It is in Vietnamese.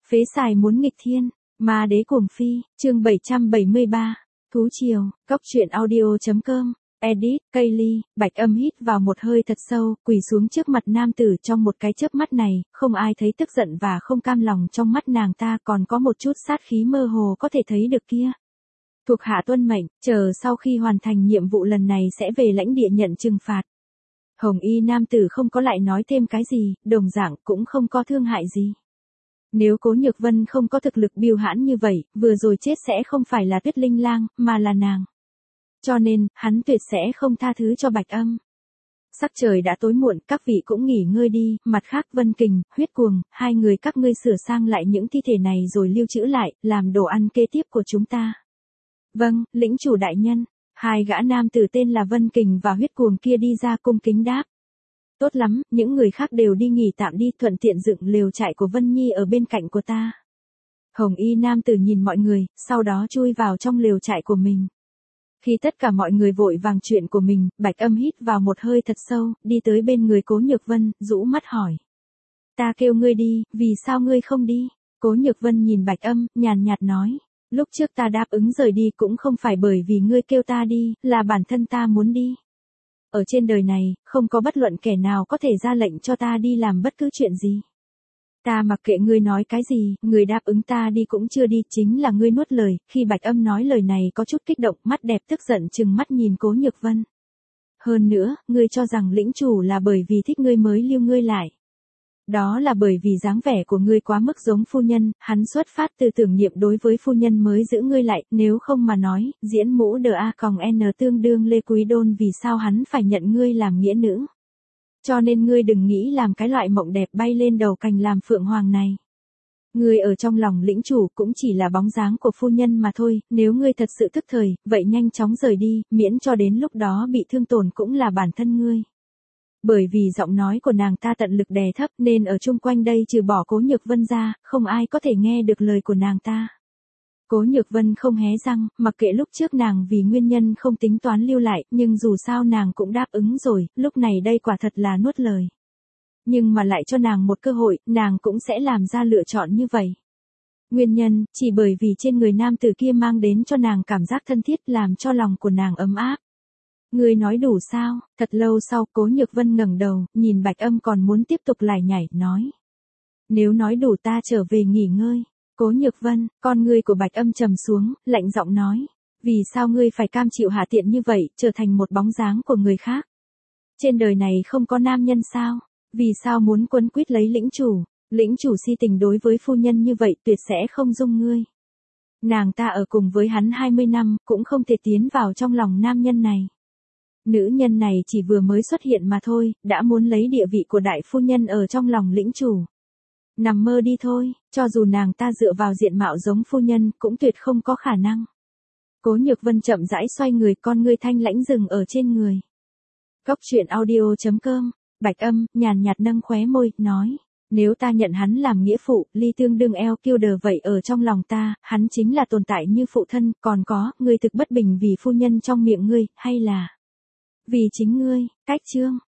Phế xài muốn nghịch thiên, ma đế cuồng phi, chương 773, thú triều, cốc truyện audio.com, edit, Kaylee, Bạch Âm hít vào một hơi thật sâu, quỳ xuống trước mặt nam tử trong một cái chớp mắt này, không ai thấy tức giận và không cam lòng trong mắt nàng ta, còn có một chút sát khí mơ hồ có thể thấy được kia. Thuộc hạ tuân mệnh, chờ sau khi hoàn thành nhiệm vụ lần này sẽ về lãnh địa nhận trừng phạt. Hồng y nam tử không có lại nói thêm cái gì, đồng dạng cũng không có thương hại gì. Nếu Cố Nhược Vân không có thực lực biêu hãn như vậy, vừa rồi chết sẽ không phải là Tuyết Linh Lang, mà là nàng. Cho nên, hắn tuyệt sẽ không tha thứ cho Bạch Âm. Sắc trời đã tối muộn, các vị cũng nghỉ ngơi đi, mặt khác Vân Kình, Huyết Cuồng, hai người các ngươi sửa sang lại những thi thể này rồi lưu trữ lại, làm đồ ăn kế tiếp của chúng ta. Vâng, lĩnh chủ đại nhân. Hai gã nam tử tên là Vân Kình và Huyết Cuồng kia đi ra cung kính đáp. Tốt lắm, những người khác đều đi nghỉ tạm đi, thuận tiện dựng lều trại của Vân Nhi ở bên cạnh của ta. Hồng y nam tử nhìn mọi người, sau đó chui vào trong lều trại của mình. Khi tất cả mọi người vội vàng chuyện của mình, Bạch Âm hít vào một hơi thật sâu, đi tới bên người Cố Nhược Vân, rũ mắt hỏi. Ta kêu ngươi đi, vì sao ngươi không đi? Cố Nhược Vân nhìn Bạch Âm, nhàn nhạt nói. Lúc trước ta đáp ứng rời đi cũng không phải bởi vì ngươi kêu ta đi, là bản thân ta muốn đi. Ở trên đời này, không có bất luận kẻ nào có thể ra lệnh cho ta đi làm bất cứ chuyện gì. Ta mặc kệ ngươi nói cái gì, ngươi đáp ứng ta đi cũng chưa đi, chính là ngươi nuốt lời. Khi Bạch Âm nói lời này có chút kích động, mắt đẹp tức giận trừng mắt nhìn Cố Nhược Vân. Hơn nữa, ngươi cho rằng lĩnh chủ là bởi vì thích ngươi mới lưu ngươi lại. Đó là bởi vì dáng vẻ của ngươi quá mức giống phu nhân, hắn xuất phát từ tưởng niệm đối với phu nhân mới giữ ngươi lại, nếu không mà nói, diễn mũ đờ a còng n tương đương Lê Quý Đôn, vì sao hắn phải nhận ngươi làm nghĩa nữ. Cho nên ngươi đừng nghĩ làm cái loại mộng đẹp bay lên đầu cành làm phượng hoàng này. Ngươi ở trong lòng lĩnh chủ cũng chỉ là bóng dáng của phu nhân mà thôi, nếu ngươi thật sự tức thời, vậy nhanh chóng rời đi, miễn cho đến lúc đó bị thương tổn cũng là bản thân ngươi. Bởi vì giọng nói của nàng ta tận lực đè thấp nên ở chung quanh đây trừ bỏ Cố Nhược Vân ra, không ai có thể nghe được lời của nàng ta. Cố Nhược Vân không hé răng, mặc kệ lúc trước nàng vì nguyên nhân không tính toán lưu lại, nhưng dù sao nàng cũng đáp ứng rồi, lúc này đây quả thật là nuốt lời. Nhưng mà lại cho nàng một cơ hội, nàng cũng sẽ làm ra lựa chọn như vậy. Nguyên nhân, chỉ bởi vì trên người nam tử kia mang đến cho nàng cảm giác thân thiết, làm cho lòng của nàng ấm áp. Ngươi nói đủ sao? Thật lâu sau, Cố Nhược Vân ngẩng đầu, nhìn Bạch Âm còn muốn tiếp tục lải nhải, nói. Nếu nói đủ ta trở về nghỉ ngơi. Cố Nhược Vân, con ngươi của Bạch Âm trầm xuống, lạnh giọng nói. Vì sao ngươi phải cam chịu hạ tiện như vậy, trở thành một bóng dáng của người khác? Trên đời này không có nam nhân sao? Vì sao muốn quấn quýt lấy lĩnh chủ? Lĩnh chủ si tình đối với phu nhân như vậy tuyệt sẽ không dung ngươi. Nàng ta ở cùng với hắn 20 năm, cũng không thể tiến vào trong lòng nam nhân này. Nữ nhân này chỉ vừa mới xuất hiện mà thôi, đã muốn lấy địa vị của đại phu nhân ở trong lòng lĩnh chủ. Nằm mơ đi thôi, cho dù nàng ta dựa vào diện mạo giống phu nhân, cũng tuyệt không có khả năng. Cố Nhược Vân chậm rãi xoay người, con ngươi thanh lãnh dừng ở trên người. Cốc truyện audio.com, Bạch Âm, nhàn nhạt nâng khóe môi, nói. Nếu ta nhận hắn làm nghĩa phụ, ly tương đương eo kiêu đờ vậy ở trong lòng ta, hắn chính là tồn tại như phụ thân, còn có, ngươi thực bất bình vì phu nhân trong miệng ngươi, hay là vì chính ngươi, cách chương.